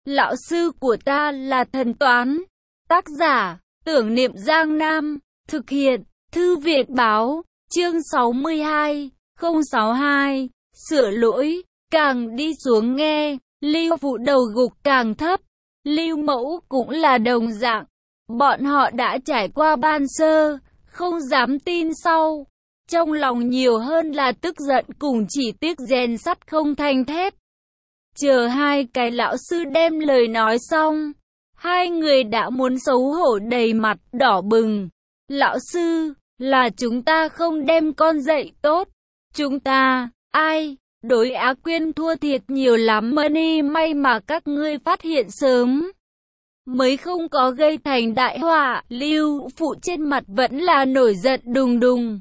Lão sư của ta là thần toán. Tác giả, Tưởng Niệm Giang Nam. Thực hiện, Thư viện Báo. Chương 62, 062. Sửa lỗi. Càng đi xuống nghe, Lưu Vũ đầu gục càng thấp. Lưu Mẫu cũng là đồng dạng. Bọn họ đã trải qua ban sơ, không dám tin sau. Trong lòng nhiều hơn là tức giận cùng chỉ tiếc rèn sắt không thành thép. Chờ hai cái lão sư đem lời nói xong, hai người đã muốn xấu hổ đầy mặt đỏ bừng. Lão sư, là chúng ta không đem con dạy tốt. Chúng ta, ai? Đối Á Quyên thua thiệt nhiều lắm Mani, may mà các ngươi phát hiện sớm, mới không có gây thành đại họa. Lưu Phụ trên mặt vẫn là nổi giận đùng đùng.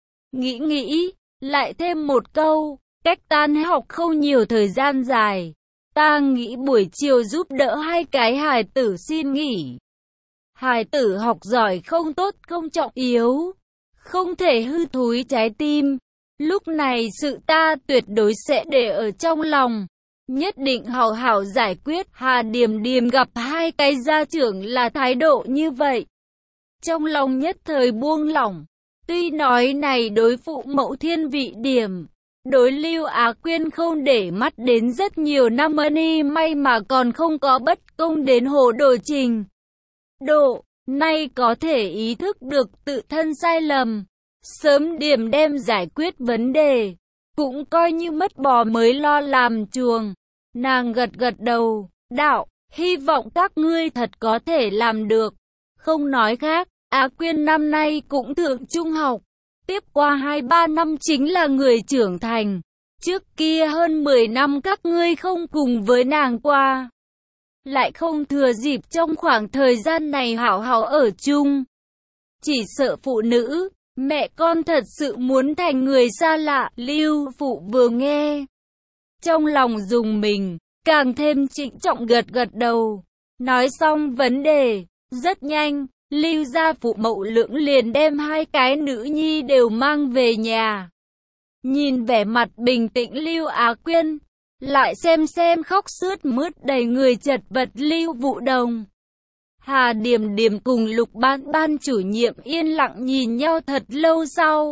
Nghĩ, lại thêm một câu, cách tan học không nhiều thời gian dài. Ta nghĩ buổi chiều giúp đỡ hai cái hài tử xin nghỉ. Hài tử học giỏi không tốt không trọng yếu, không thể hư thúi trái tim. Lúc này sự ta tuyệt đối sẽ để ở trong lòng, nhất định hảo hảo giải quyết. Hà Điềm Điềm gặp hai cái gia trưởng là thái độ như vậy, trong lòng nhất thời buông lỏng. Tuy nói này đối phụ mẫu thiên vị điểm, đối Lưu Á Quyên không để mắt đến rất nhiều năm Mani, may mà còn không có bất công đến hồ đồ trình độ, nay có thể ý thức được tự thân sai lầm, sớm điểm đem giải quyết vấn đề, cũng coi như mất bò mới lo làm chuồng. Nàng gật gật đầu, đạo, hy vọng các ngươi thật có thể làm được. Không nói khác, Á Quyên năm nay cũng thượng trung học, tiếp qua 2-3 năm chính là người trưởng thành. Trước kia hơn 10 năm các ngươi không cùng với nàng qua, lại không thừa dịp trong khoảng thời gian này hảo hảo ở chung. Chỉ sợ phụ nữ, mẹ con thật sự muốn thành người xa lạ. Lưu Phụ vừa nghe, trong lòng rùng mình, càng thêm trịnh trọng gật gật đầu. Nói xong vấn đề, rất nhanh, Lưu gia phụ mẫu lưỡng liền đem hai cái nữ nhi đều mang về nhà. Nhìn vẻ mặt bình tĩnh Lưu Á Quyên, lại xem khóc sướt mướt đầy người chật vật Lưu Vũ Đồng, Hà Điềm Điềm cùng Lục Ban chủ nhiệm yên lặng nhìn nhau thật lâu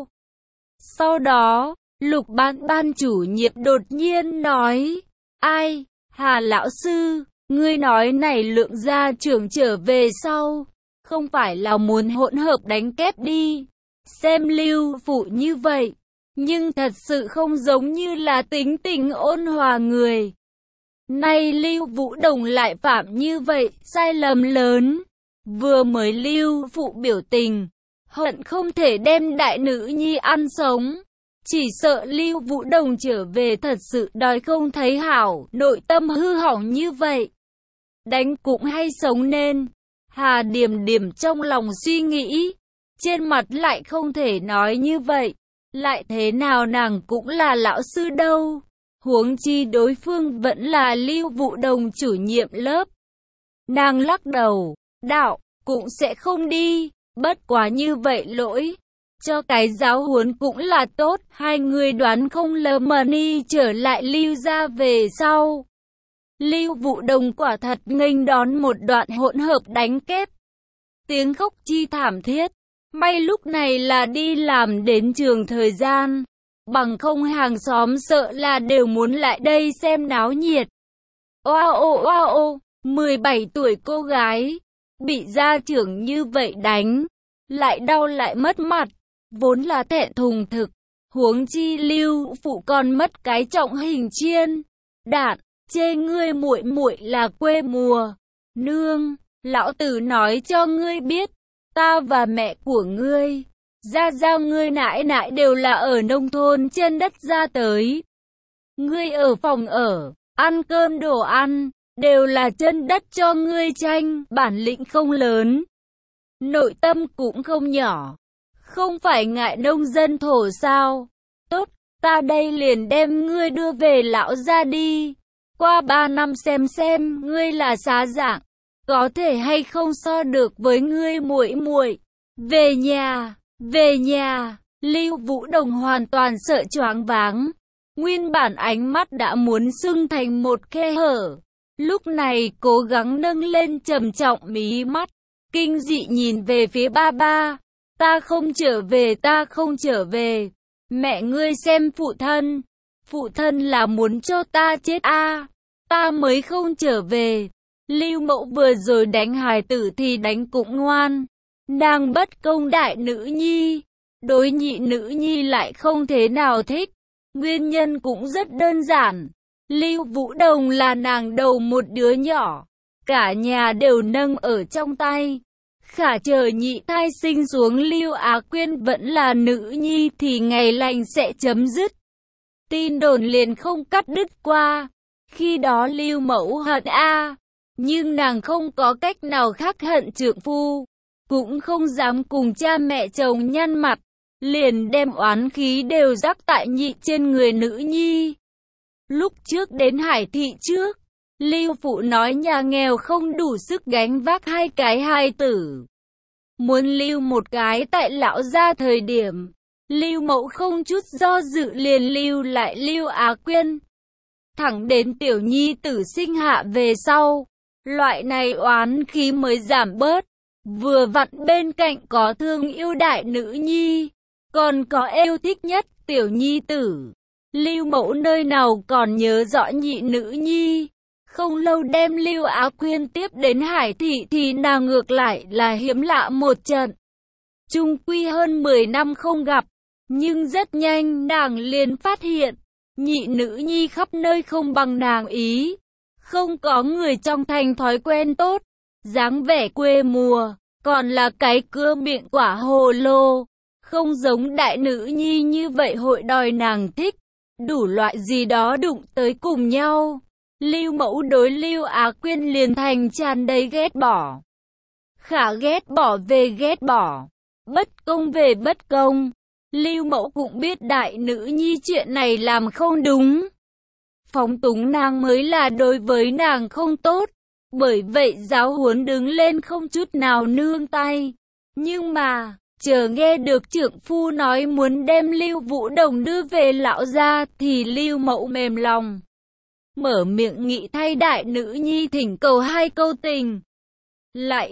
sau đó, Lục Ban chủ nhiệm đột nhiên nói, ai, Hà lão sư, ngươi nói này Lượng gia trưởng trở về sau, không phải là muốn hỗn hợp đánh kép đi. Xem Lưu Phụ như vậy, nhưng thật sự không giống như là tính tình ôn hòa người. Nay Lưu Vũ Đồng lại phạm như vậy, sai lầm lớn. Vừa mới Lưu Phụ biểu tình, hận không thể đem đại nữ nhi ăn sống. Chỉ sợ Lưu Vũ Đồng trở về thật sự đói không thấy hảo, nội tâm hư hỏng như vậy, đánh cũng hay sống nên. Hà Điềm Điềm trong lòng suy nghĩ, trên mặt lại không thể nói như vậy. Lại thế nào nàng cũng là lão sư đâu, huống chi đối phương vẫn là Lưu Vũ Đồng chủ nhiệm lớp. Nàng lắc đầu, đạo, cũng sẽ không đi, bất quá như vậy lỗi, cho cái giáo huấn cũng là tốt. Hai người đoán không lờ Mani trở lại Lưu gia về sau, Lưu Vũ Đồng quả thật nghênh đón một đoạn hỗn hợp đánh kép, tiếng khóc chi thảm thiết. May lúc này là đi làm đến trường thời gian, bằng không hàng xóm sợ là đều muốn lại đây xem náo nhiệt. Oa 17 tuổi cô gái, bị gia trưởng như vậy đánh, lại đau lại mất mặt, vốn là thẹn thùng thực. Huống chi Lưu Phụ còn mất cái trọng hình chiên đạn, chê ngươi muội muội là quê mùa. Nương, lão tử nói cho ngươi biết, ta và mẹ của ngươi, gia ngươi nãi nãi đều là ở nông thôn trên đất ra tới. Ngươi ở phòng ở, ăn cơm đồ ăn, đều là chân đất cho ngươi tranh, bản lĩnh không lớn, nội tâm cũng không nhỏ, không phải ngại nông dân thổ sao. Tốt, ta đây liền đem ngươi đưa về lão gia đi, qua 3 năm xem ngươi là xá dạng, có thể hay không so được với ngươi muội muội. Về nhà, Lưu Vũ Đồng hoàn toàn sợ choáng váng, nguyên bản ánh mắt đã muốn sưng thành một khe hở, Lúc này cố gắng nâng lên trầm trọng mí mắt, kinh dị nhìn về phía ba ba. Ta không trở về, ta không trở về. Mẹ ngươi xem phụ thân là muốn cho ta chết à, ta mới không trở về. Lưu Mẫu vừa rồi đánh hài tử thì đánh cũng ngoan. Nàng bất công đại nữ nhi, đối nhị nữ nhi lại không thế nào thích. Nguyên nhân cũng rất đơn giản. Lưu Vũ Đồng là nàng đầu một đứa nhỏ, cả nhà đều nâng ở trong tay. Khả chờ nhị thai sinh xuống Lưu Á Quyên vẫn là nữ nhi thì ngày lành sẽ chấm dứt. Tin đồn liền không cắt đứt qua. Khi đó Lưu Mẫu hận a, nhưng nàng không có cách nào khác hận trượng phu, cũng không dám cùng cha mẹ chồng nhăn mặt, liền đem oán khí đều rắc tại nhị trên người nữ nhi. Lúc trước đến Hải thị trước, Lưu phụ nói nhà nghèo không đủ sức gánh vác 2 cái hài tử, muốn lưu một cái tại lão gia. Thời điểm Lưu Mẫu không chút do dự liền lưu lại Lưu Á Quyên, thẳng đến tiểu nhi tử sinh hạ về sau, loại này oán khí mới giảm bớt. Vừa vặn bên cạnh có thương yêu đại nữ nhi, còn có yêu thích nhất tiểu nhi tử. Lưu Mẫu nơi nào còn nhớ rõ nhị nữ nhi. Không lâu đem Lưu Á Quyên tiếp đến Hải thị thì nàng ngược lại là hiếm lạ một trận. Chung quy hơn 10 năm không gặp, nhưng rất nhanh nàng liền phát hiện, nhị nữ nhi khắp nơi không bằng nàng ý. Không có người trong thành thói quen tốt, dáng vẻ quê mùa, còn là cái cưa miệng quả hồ lô. Không giống đại nữ nhi như vậy hội đòi nàng thích, đủ loại gì đó đụng tới cùng nhau. Lưu Mẫu đối Lưu Á Quyên liền thành tràn đầy ghét bỏ. Khả ghét bỏ về ghét bỏ, bất công về bất công. Lưu Mẫu cũng biết đại nữ nhi chuyện này làm không đúng, phóng túng nàng mới là đối với nàng không tốt. Bởi vậy giáo huấn đứng lên không chút nào nương tay. Nhưng mà, chờ nghe được trượng phu nói muốn đem Lưu Vũ Đồng đưa về lão gia thì Lưu Mẫu mềm lòng, mở miệng nghị thay đại nữ nhi thỉnh cầu 2 câu tình. Lại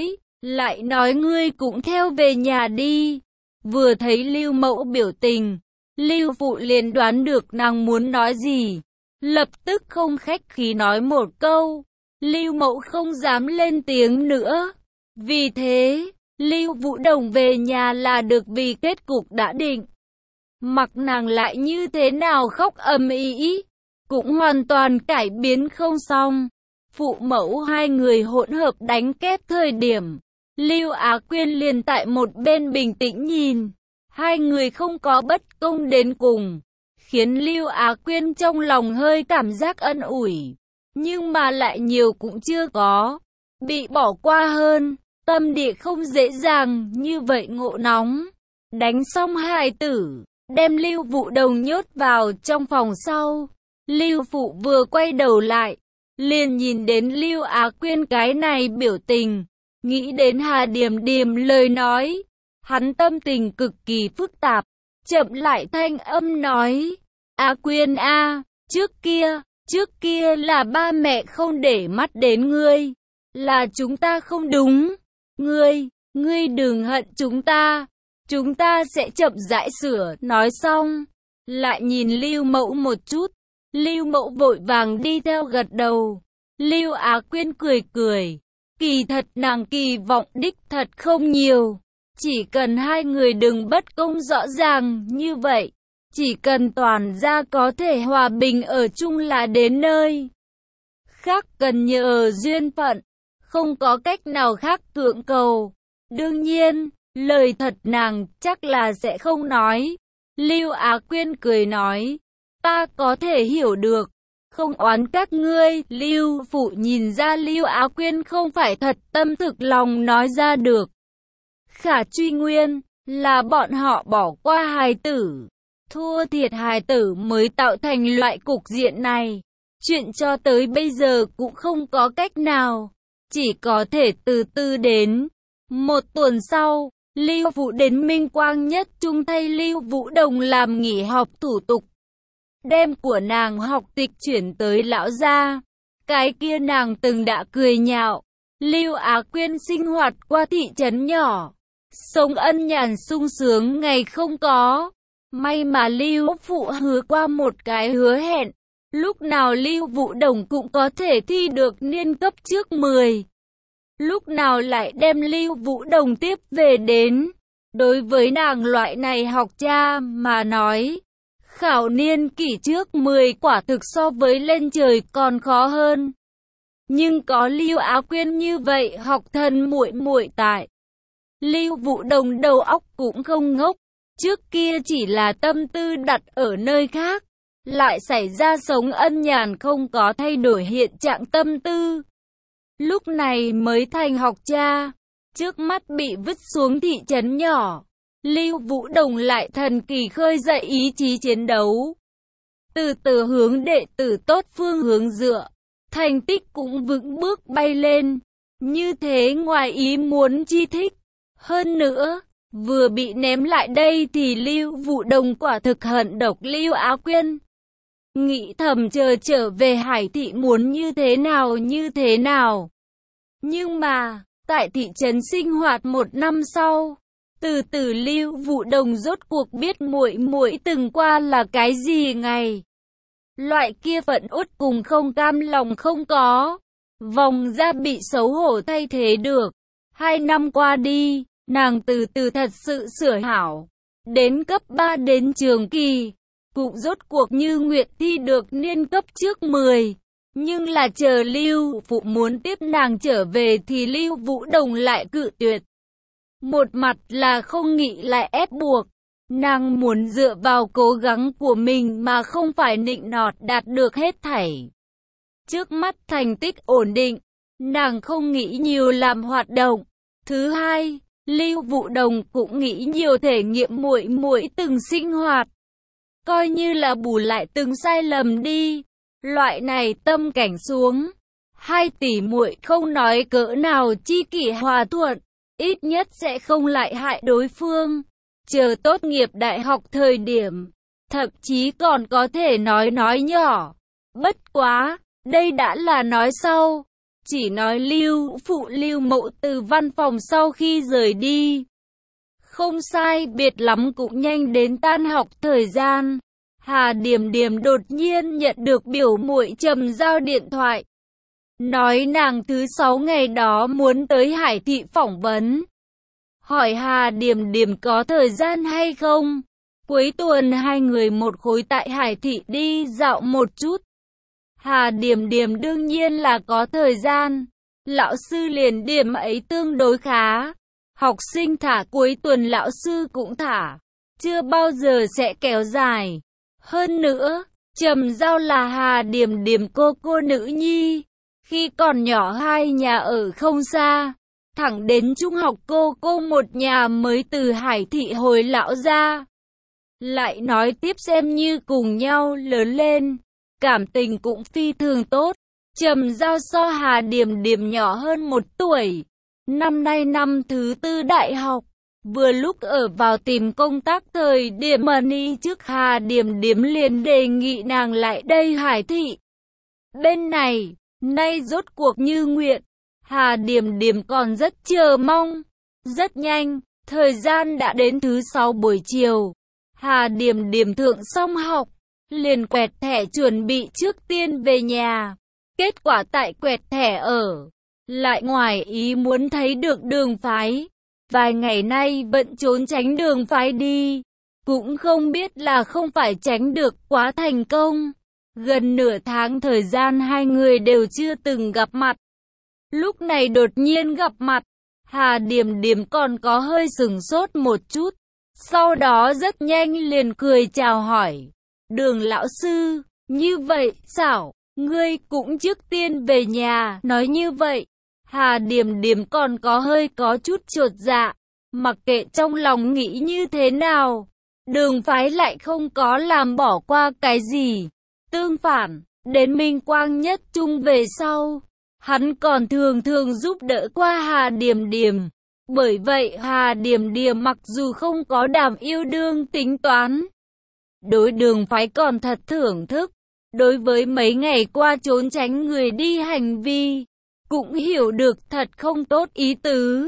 nói ngươi cũng theo về nhà đi. Vừa thấy Lưu Mẫu biểu tình, Lưu phụ liền đoán được nàng muốn nói gì, lập tức không khách khí nói một câu. Lưu Mẫu không dám lên tiếng nữa. Vì thế, Lưu Vũ Đồng về nhà là được, vì kết cục đã định. Mặc nàng lại như thế nào khóc ầm ĩ, cũng hoàn toàn cải biến không xong. Phụ mẫu 2 người hỗn hợp đánh kép thời điểm, Lưu Á Quyên liền tại một bên bình tĩnh nhìn. 2 người không có bất công đến cùng, khiến Lưu Á Quyên trong lòng hơi cảm giác ân ủi, nhưng mà lại nhiều cũng chưa có. Bị bỏ qua hơn, tâm địa không dễ dàng như vậy ngộ nóng. Đánh xong hài tử, đem Lưu Vũ Đồng nhốt vào trong phòng sau. Lưu phụ vừa quay đầu lại, liền nhìn đến Lưu Á Quyên cái này biểu tình, nghĩ đến Hà Điềm Điềm lời nói. Hắn tâm tình cực kỳ phức tạp, chậm lại thanh âm nói, Á Quyên a, trước kia là ba mẹ không để mắt đến ngươi, là chúng ta không đúng. Ngươi đừng hận chúng ta sẽ chậm rãi sửa. Nói xong, lại nhìn Lưu Mẫu một chút, Lưu Mẫu vội vàng đi theo gật đầu. Lưu Á Quyên cười cười, kỳ thật nàng kỳ vọng đích thật không nhiều. Chỉ cần 2 người đừng bất công rõ ràng như vậy, chỉ cần toàn gia có thể hòa bình ở chung là đến nơi. Khác cần nhờ duyên phận, không có cách nào khác cưỡng cầu. Đương nhiên, lời thật nàng chắc là sẽ không nói. Lưu Á Quyên cười nói, ta có thể hiểu được, không oán các ngươi. Lưu phụ nhìn ra Lưu Á Quyên không phải thật tâm thực lòng nói ra được. Khả truy nguyên là bọn họ bỏ qua hài tử, thua thiệt hài tử mới tạo thành loại cục diện này. Chuyện cho tới bây giờ cũng không có cách nào, chỉ có thể từ từ đến. 1 tuần sau, Lưu Vũ đến Minh Quang Nhất Trung thay Lưu Vũ Đồng làm nghỉ học thủ tục, đem của nàng học tịch chuyển tới lão gia. Cái kia nàng từng đã cười nhạo. Lưu Á Quyên sinh hoạt qua thị trấn nhỏ, sống ân nhàn sung sướng ngày không có. May mà Lưu Phụ hứa qua một cái hứa hẹn, lúc nào Lưu Vũ Đồng cũng có thể thi được niên cấp trước 10. Lúc nào lại đem Lưu Vũ Đồng tiếp về đến. Đối với nàng loại này học cha mà nói, khảo niên kỷ trước 10 quả thực so với lên trời còn khó hơn. Nhưng có Lưu Á Quyên như vậy học thần muội muội tại. Lưu Vũ Đồng đầu óc cũng không ngốc, trước kia chỉ là tâm tư đặt ở nơi khác, lại xảy ra sống ân nhàn không có thay đổi hiện trạng tâm tư. Lúc này mới thành học cha, trước mắt bị vứt xuống thị trấn nhỏ, Lưu Vũ Đồng lại thần kỳ khơi dậy ý chí chiến đấu. Từ từ hướng đệ tử tốt phương hướng dựa, thành tích cũng vững bước bay lên, như thế ngoài ý muốn chi thích. Hơn nữa, vừa bị ném lại đây thì Lưu Vũ Đồng quả thực hận độc Lưu Á Quyên. Nghĩ thầm chờ trở về Hải thị muốn như thế nào. Nhưng mà, tại thị trấn sinh hoạt một năm sau, từ từ Lưu Vũ Đồng rốt cuộc biết muội muội từng qua là cái gì ngày. Loại kia phận uất cùng không cam lòng không có, vòng ra bị xấu hổ thay thế được. 2 năm qua đi, nàng từ từ thật sự sửa hảo, đến cấp 3 đến trường kỳ, cũng rốt cuộc như nguyện thi được niên cấp trước 10. Nhưng là chờ Lưu Phụ muốn tiếp nàng trở về thì Lưu Vũ Đồng lại cự tuyệt. Một mặt là không nghĩ lại ép buộc, nàng muốn dựa vào cố gắng của mình mà không phải nịnh nọt đạt được hết thảy. Trước mắt thành tích ổn định, nàng không nghĩ nhiều làm hoạt động. Thứ hai, Lưu Vũ Đồng cũng nghĩ nhiều thể nghiệm muội muội từng sinh hoạt, coi như là bù lại từng sai lầm đi. Loại này tâm cảnh xuống, 2 tỷ muội không nói cỡ nào chi kỷ hòa thuận, ít nhất sẽ không lại hại đối phương. Chờ tốt nghiệp đại học thời điểm, thậm chí còn có thể nói nhỏ. Bất quá, đây đã là nói sau. Chỉ nói Lưu Phụ Lưu Mậu từ văn phòng sau khi rời đi. Không sai biệt lắm cũng nhanh đến tan học thời gian. Hà Điềm Điềm đột nhiên nhận được biểu muội Trầm Giao điện thoại. Nói nàng thứ 6 ngày đó muốn tới Hải thị phỏng vấn. Hỏi Hà Điềm Điềm có thời gian hay không? Cuối tuần 2 người một khối tại Hải thị đi dạo một chút. Hà Điềm Điềm đương nhiên là có thời gian. Lão sư liền điểm ấy tương đối khá. Học sinh thả cuối tuần lão sư cũng thả. Chưa bao giờ sẽ kéo dài. Hơn nữa, Trầm Giao là Hà Điềm Điềm cô nữ nhi. Khi còn nhỏ hai nhà ở không xa. Thẳng đến trung học cô một nhà mới từ Hải thị hồi lão ra. Lại nói tiếp xem như cùng nhau lớn lên. Cảm tình cũng phi thường tốt. Trầm Giao so Hà Điềm Điềm nhỏ hơn 1 tuổi. Năm nay năm thứ 4 đại học. Vừa lúc ở vào tìm công tác thời điểm money trước Hà Điềm Điềm liền đề nghị nàng lại đây Hải thị. Bên này, nay rốt cuộc như nguyện. Hà Điềm Điềm còn rất chờ mong. Rất nhanh, thời gian đã đến thứ 6 buổi chiều. Hà Điềm Điềm thượng xong học, liền quẹt thẻ chuẩn bị trước tiên về nhà. Kết quả tại quẹt thẻ ở, lại ngoài ý muốn thấy được Đường Phái. Vài ngày nay vẫn trốn tránh Đường Phái đi. Cũng không biết là không phải tránh được quá thành công. Gần nửa tháng thời gian hai người đều chưa từng gặp mặt. Lúc này đột nhiên gặp mặt, Hà Điềm Điềm còn có hơi sửng sốt một chút. Sau đó rất nhanh liền cười chào hỏi. Đường lão sư, như vậy, xảo, ngươi cũng trước tiên về nhà, nói như vậy. Hà Điềm Điềm còn có chút chột dạ, mặc kệ trong lòng nghĩ như thế nào. Đường Phái lại không có làm bỏ qua cái gì. Tương phản, đến Minh Quang Nhất Trung về sau, hắn còn thường giúp đỡ qua Hà Điềm Điềm. Bởi vậy Hà Điềm Điềm mặc dù không có đàm yêu đương tính toán, đối Đường Phái còn thật thưởng thức. đối với mấy ngày qua trốn tránh người đi hành vi, cũng hiểu được thật không tốt ý tứ.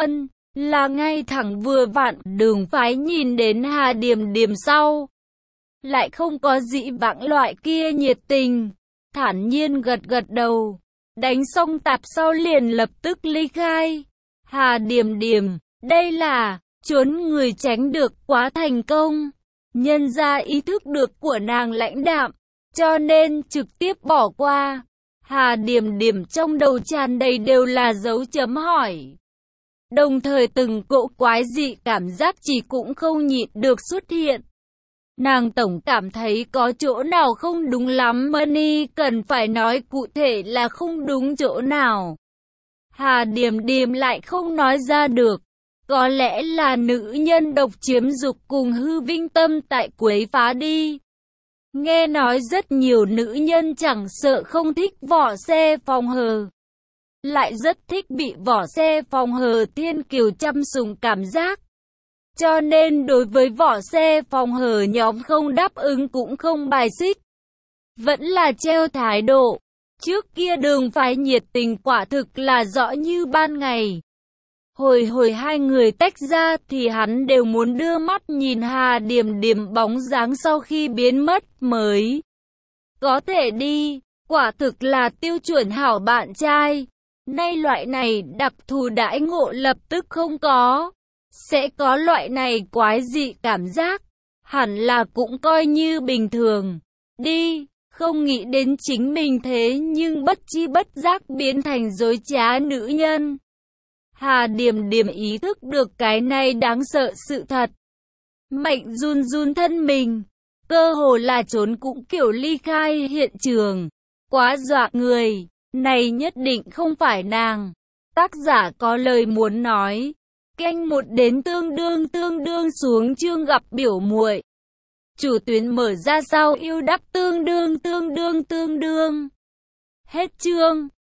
Là ngay thẳng vừa vặn, Đường Phái nhìn đến Hà Điềm Điềm sau, lại không có dị vãng loại kia nhiệt tình, thản nhiên gật gật đầu, đánh xong tạp sau liền lập tức ly khai. Hà Điềm Điềm, đây là trốn người tránh được quá thành công, nhân ra ý thức được của nàng lãnh đạm, cho nên trực tiếp bỏ qua. Hà Điềm Điềm trong đầu tràn đầy đều là dấu chấm hỏi. Đồng thời từng cỗ quái dị cảm giác chỉ cũng không nhịn được xuất hiện. Nàng tổng cảm thấy có chỗ nào không đúng lắm, Mani cần phải nói cụ thể là không đúng chỗ nào. Hà Điềm Điềm lại không nói ra được. Có lẽ là nữ nhân độc chiếm dục cùng hư vinh tâm tại quấy phá đi. Nghe nói rất nhiều nữ nhân chẳng sợ không thích vỏ xe phòng hờ, lại rất thích bị vỏ xe phòng hờ thiên kiều chăm sủng cảm giác. Cho nên đối với vỏ xe phòng hờ nhóm không đáp ứng cũng không bài xích, vẫn là treo thái độ. Trước kia Đường Phái nhiệt tình quả thực là rõ như ban ngày. Hồi hai người tách ra thì hắn đều muốn đưa mắt nhìn Hà Điềm Điềm bóng dáng sau khi biến mất mới có thể đi, quả thực là tiêu chuẩn hảo bạn trai. Nay loại này đặc thù đãi ngộ lập tức không có, sẽ có loại này quái dị cảm giác, hẳn là cũng coi như bình thường. Đi, không nghĩ đến chính mình thế nhưng bất chi bất giác biến thành dối trá nữ nhân. Hà Điềm Điềm ý thức được cái này đáng sợ sự thật. Mạnh run run thân mình, cơ hồ là trốn cũng kiểu ly khai hiện trường. Quá dọa người, này nhất định không phải nàng. Tác giả có lời muốn nói. Canh 1 đến tương đương xuống chương gặp biểu muội. Chủ tuyến mở ra sao yêu đắp tương đương. Hết chương.